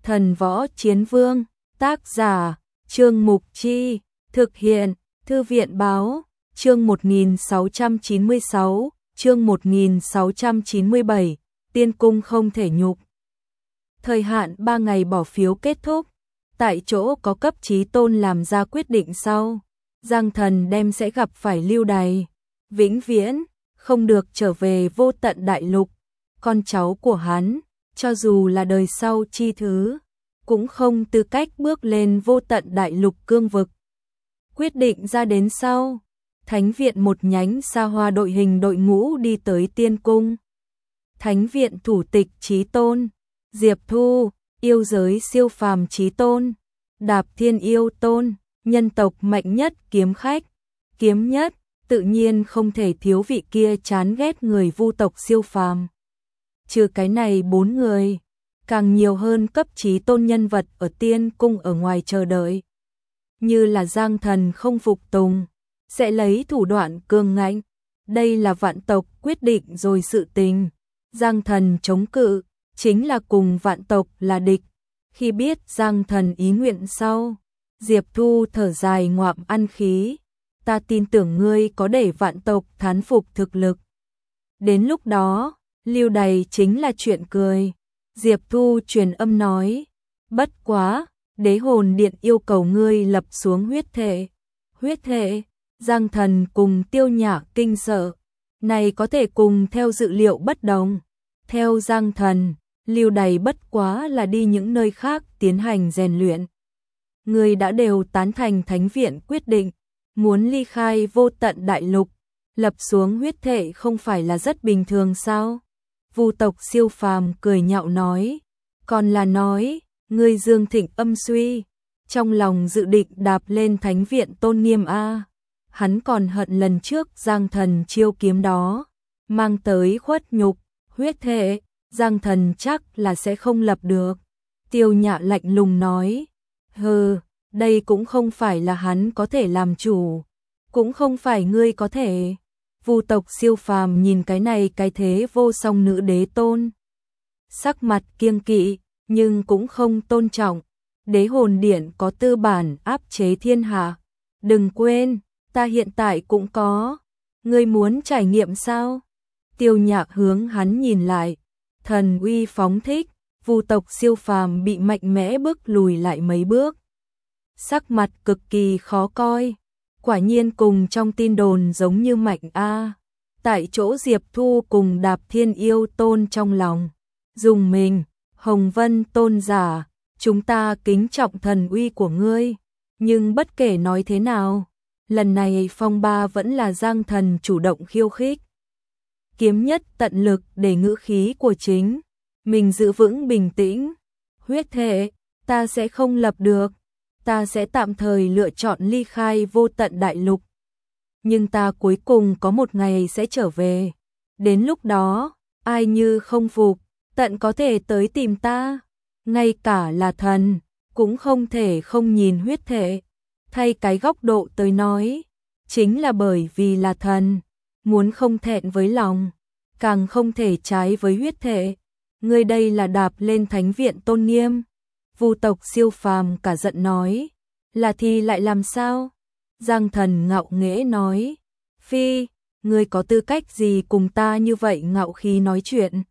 Thần võ chiến vương, tác giả, Trương Mục Chi, thực hiện, Thư viện báo, chương 1696, chương 1697, tiên cung không thể nhục. Thời hạn 3 ngày bỏ phiếu kết thúc, tại chỗ có cấp chí tôn làm ra quyết định sau. Giang Thần đem sẽ gặp phải lưu đày, vĩnh viễn, không được trở về vô tận đại lục. Con cháu của hắn, cho dù là đời sau chi thứ, cũng không tư cách bước lên vô tận đại lục cương vực. Quyết định ra đến sau, Thánh viện một nhánh xa hoa đội hình đội ngũ đi tới tiên cung. Thánh viện thủ tịch chí tôn, Diệp Thu, yêu giới siêu phàm chí tôn, Đạp Thiên yêu tôn, nhân tộc mạnh nhất kiếm khách, kiếm nhất, tự nhiên không thể thiếu vị kia chán ghét người vu tộc siêu phàm. Trừ cái này 4 người, càng nhiều hơn cấp chí tôn nhân vật ở tiên cung ở ngoài chờ đợi. Như là Giang Thần không phục tùng, sẽ lấy thủ đoạn cường ngạnh. Đây là vạn tộc quyết định rồi sự tình. Giang Thần chống cự, chính là cùng vạn tộc là địch. Khi biết Giang Thần ý nguyện sau, Diệp Thu thở dài ngoạm ăn khí. Ta tin tưởng ngươi có để vạn tộc thán phục thực lực. Đến lúc đó, lưu đày chính là chuyện cười. Diệp Thu truyền âm nói, bất quá, đế hồn điện yêu cầu ngươi lập xuống huyết thể. Huyết thể, Giang Thần cùng Tiêu Nhã kinh sợ. Này có thể cùng theo dự liệu bất đồng. Theo Giang Thần, lưu đày bất quá là đi những nơi khác tiến hành rèn luyện. Người đã đều tán thành thánh viện quyết định, muốn ly khai vô tận đại lục, lập xuống huyết thể không phải là rất bình thường sao? Vu tộc siêu phàm cười nhạo nói, còn là nói, ngươi Dương Thịnh âm suy, trong lòng dự định đạp lên thánh viện tôn nghiêm a. Hắn còn hận lần trước Giang Thần chiêu kiếm đó, mang tới khuất nhục, huyết thể, Giang Thần chắc là sẽ không lập được. Tiêu Nhã lạnh lùng nói, hừ, đây cũng không phải là hắn có thể làm chủ, cũng không phải ngươi có thể. Vu tộc siêu phàm nhìn cái này cái thế vô song nữ đế tôn, sắc mặt kiêng kỵ, nhưng cũng không tôn trọng. Đế hồn điện có tư bản áp chế thiên hạ. Đừng quên, ta hiện tại cũng có. Ngươi muốn trải nghiệm sao? Tiêu Nhã hướng hắn nhìn lại, thần uy phóng thích. Vu tộc siêu phàm bị mạnh mẽ bước lùi lại mấy bước, sắc mặt cực kỳ khó coi. Quả nhiên cùng trong tin đồn giống như mạnh a. Tại chỗ Diệp Thu cùng Đạp Thiên yêu tôn trong lòng dùng mình. Hồng Vân tôn giả, chúng ta kính trọng thần uy của ngươi, nhưng bất kể nói thế nào, lần này phong ba vẫn là Giang Thần chủ động khiêu khích. Kiếm nhất tận lực để ngữ khí của chính mình giữ vững bình tĩnh. Huyết thể, ta sẽ không lập được, ta sẽ tạm thời lựa chọn ly khai vô tận đại lục. Nhưng ta cuối cùng có một ngày sẽ trở về. Đến lúc đó, ai như không phục, tận có thể tới tìm ta. Ngay cả là thần, cũng không thể không nhìn huyết thể. Thay cái góc độ tới nói, chính là bởi vì là thần, muốn không thẹn với lòng, càng không thể trái với huyết thể. Ngươi đây là đạp lên thánh viện tôn nghiêm. Vu tộc siêu phàm cả giận nói, là thì lại làm sao? Giang Thần ngạo nghễ nói, phi, ngươi có tư cách gì cùng ta như vậy ngạo khí nói chuyện?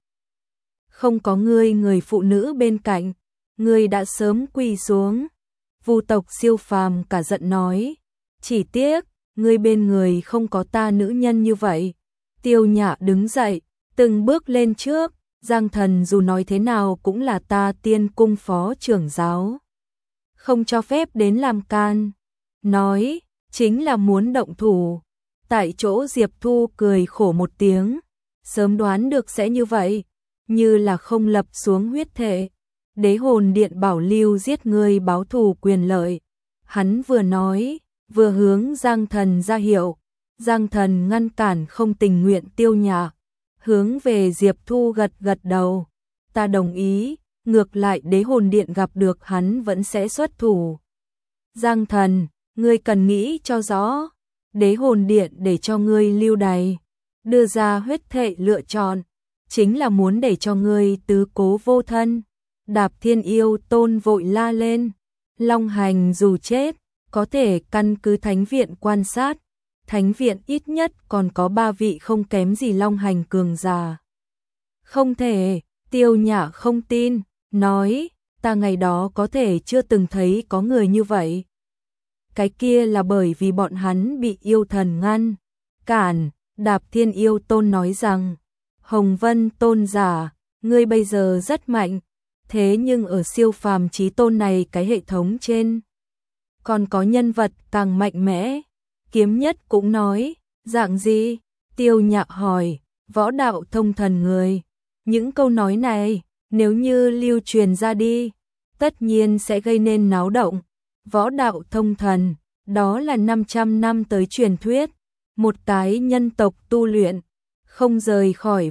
Không có ngươi người phụ nữ bên cạnh, ngươi đã sớm quỳ xuống. Vu tộc siêu phàm cả giận nói, chỉ tiếc, ngươi bên người không có ta nữ nhân như vậy. Tiêu Nhã đứng dậy, từng bước lên trước. Giang Thần dù nói thế nào cũng là ta tiên cung phó trưởng giáo, không cho phép đến làm can. Nói, chính là muốn động thủ. Tại chỗ Diệp Thu cười khổ một tiếng, sớm đoán được sẽ như vậy, như là không lập xuống huyết thể. Đế hồn điện bảo lưu giết ngươi báo thù quyền lợi. Hắn vừa nói, vừa hướng Giang Thần ra hiệu. Giang Thần ngăn cản không tình nguyện Tiêu Nhã, hướng về Diệp Thu gật gật đầu. Ta đồng ý, ngược lại đế hồn điện gặp được hắn vẫn sẽ xuất thủ. Giang Thần, ngươi cần nghĩ cho rõ, đế hồn điện để cho ngươi lưu đày, đưa ra huyết thể lựa chọn, chính là muốn để cho ngươi tứ cố vô thân. Đạp Thiên Yêu Tôn vội la lên, Long Hành dù chết, có thể căn cứ thánh viện quan sát, thánh viện ít nhất còn có 3 vị không kém gì Long Hành cường giả. Không thể, Tiêu Nhã không tin, nói, ta ngày đó có thể chưa từng thấy có người như vậy. Cái kia là bởi vì bọn hắn bị yêu thần ngăn cản. Đạp Thiên Yêu Tôn nói rằng, Hồng Vân tôn giả, ngươi bây giờ rất mạnh, thế nhưng ở siêu phàm chí tôn này cái hệ thống trên, còn có nhân vật càng mạnh mẽ. Kiếm Nhất cũng nói, dạng gì? Tiêu Nhã hỏi, võ đạo thông thần người. Những câu nói này, nếu như lưu truyền ra đi, tất nhiên sẽ gây nên náo động. Võ đạo thông thần, đó là 500 năm tới truyền thuyết, một cái nhân tộc tu luyện, không rời khỏi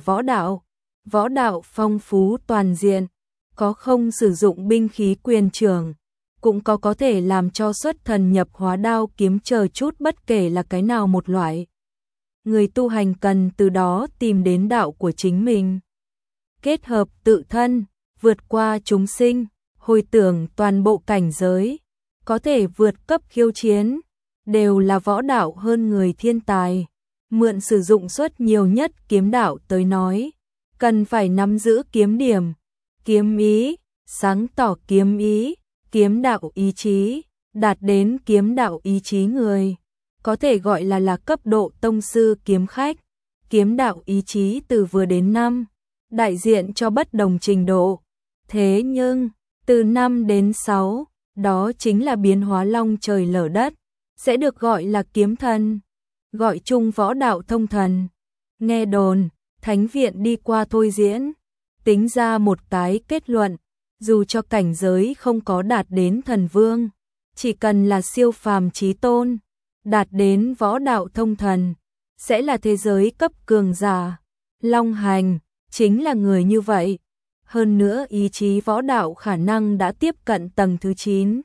võ đạo phong phú toàn diện, có không sử dụng binh khí quyền trường, cũng có thể làm cho xuất thần nhập hóa đao kiếm chờ chút bất kể là cái nào một loại. Người tu hành cần từ đó tìm đến đạo của chính mình. Kết hợp tự thân, vượt qua chúng sinh, hồi tưởng toàn bộ cảnh giới, có thể vượt cấp khiêu chiến, đều là võ đạo hơn người thiên tài. Mượn sử dụng suất nhiều nhất kiếm đạo tới nói, cần phải nắm giữ kiếm điểm, kiếm ý, sáng tỏ kiếm ý, kiếm đạo ý chí, đạt đến kiếm đạo ý chí người, có thể gọi là cấp độ tông sư kiếm khách. Kiếm đạo ý chí từ vừa đến 5, đại diện cho bất đồng trình độ. Thế nhưng, từ 5 đến 6, đó chính là biến hóa long trời lở đất, sẽ được gọi là kiếm thần, gọi chung võ đạo thông thần. Nghe đồn, thánh viện đi qua thôi diễn, tính ra một cái kết luận, dù cho cảnh giới không có đạt đến thần vương, chỉ cần là siêu phàm chí tôn, đạt đến võ đạo thông thần, sẽ là thế giới cấp cường giả. Long Hành chính là người như vậy. Hơn nữa ý chí võ đạo khả năng đã tiếp cận tầng thứ 9.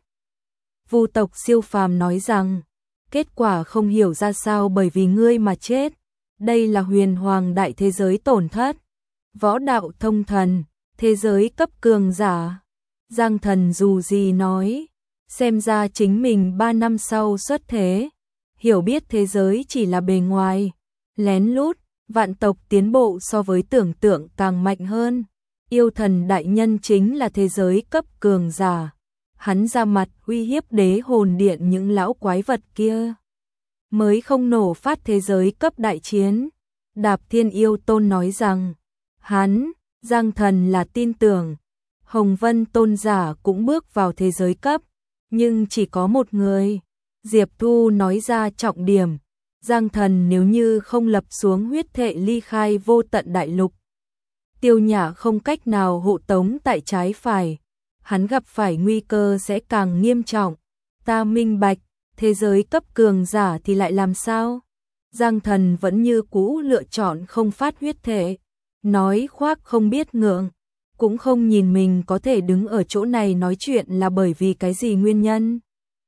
Vu tộc siêu phàm nói rằng, kết quả không hiểu ra sao bởi vì ngươi mà chết. Đây là huyền hoàng đại thế giới tổn thất. Võ đạo thông thần, thế giới cấp cường giả. Giang Thần dù gì nói, xem ra chính mình 3 năm sau xuất thế, hiểu biết thế giới chỉ là bề ngoài, lén lút, vạn tộc tiến bộ so với tưởng tượng càng mạnh hơn. Yêu thần đại nhân chính là thế giới cấp cường giả. Hắn ra mặt uy hiếp đế hồn điện những lão quái vật kia, mới không nổ phát thế giới cấp đại chiến. Đạp Thiên Yêu Tôn nói rằng, hắn, Giang Thần là tin tưởng, Hồng Vân tôn giả cũng bước vào thế giới cấp, nhưng chỉ có một người. Diệp Thu nói ra trọng điểm, Giang Thần nếu như không lập xuống huyết thệ ly khai vô tận đại lục, Tiêu Nhã không cách nào hộ tống tại trái phải, hắn gặp phải nguy cơ sẽ càng nghiêm trọng. Ta minh bạch, thế giới cấp cường giả thì lại làm sao? Giang Thần vẫn như cũ lựa chọn không phát huyết thể, nói khoác không biết ngượng, cũng không nhìn mình có thể đứng ở chỗ này nói chuyện là bởi vì cái gì nguyên nhân.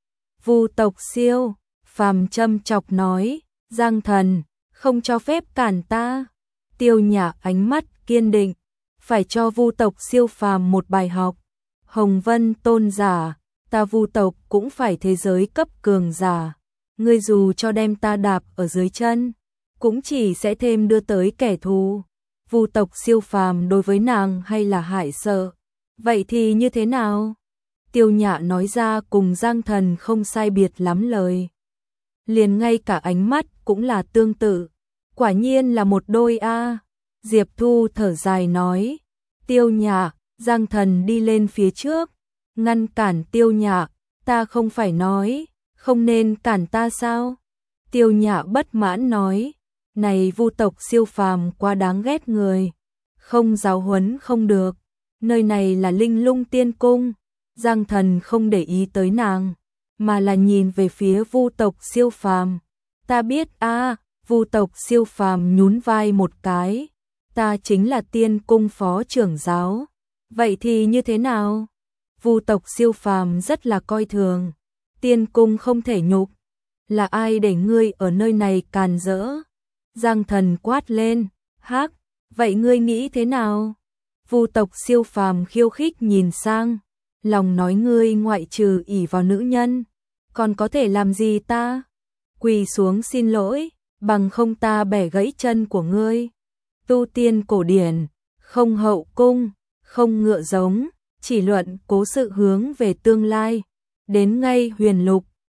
Vu tộc siêu phàm châm chọc nói, Giang Thần, không cho phép cản ta. Tiêu Nhã ánh mắt kiên định, phải cho Vu tộc siêu phàm một bài học. Hồng Vân tôn giả, ta Vu tộc cũng phải thế giới cấp cường giả. Ngươi dù cho đem ta đạp ở dưới chân, cũng chỉ sẽ thêm đưa tới kẻ thù. Vu tộc siêu phàm đối với nàng hay là hại sợ? Vậy thì như thế nào? Tiêu Nhã nói ra cùng Giang Thần không sai biệt lắm lời. Liền ngay cả ánh mắt cũng là tương tự. Quả nhiên là một đôi a. Diệp Thu thở dài nói. Tiêu Nhã, Giang Thần đi lên phía trước, ngăn cản Tiêu Nhã, ta không phải nói, không nên cản ta sao? Tiêu Nhã bất mãn nói, này Vu tộc siêu phàm quá đáng ghét người, không giáo huấn không được, nơi này là Linh Lung Tiên Cung. Giang Thần không để ý tới nàng, mà là nhìn về phía Vu tộc siêu phàm. Ta biết a. Vu tộc siêu phàm nhún vai một cái, ta chính là Tiên Cung phó trưởng giáo. Vậy thì như thế nào? Vu tộc siêu phàm rất là coi thường, Tiên Cung không thể nhục. Là ai để ngươi ở nơi này càn rỡ? Giang Thần quát lên, hắc, vậy ngươi nghĩ thế nào? Vu tộc siêu phàm khiêu khích nhìn sang, lòng nói ngươi ngoại trừ ỷ vào nữ nhân, còn có thể làm gì ta? Quỳ xuống xin lỗi, bằng không ta bẻ gãy chân của ngươi. Tu tiên cổ điển, không hậu cung, không ngựa giống, chỉ luận cố sự hướng về tương lai. Đến ngay huyền lục,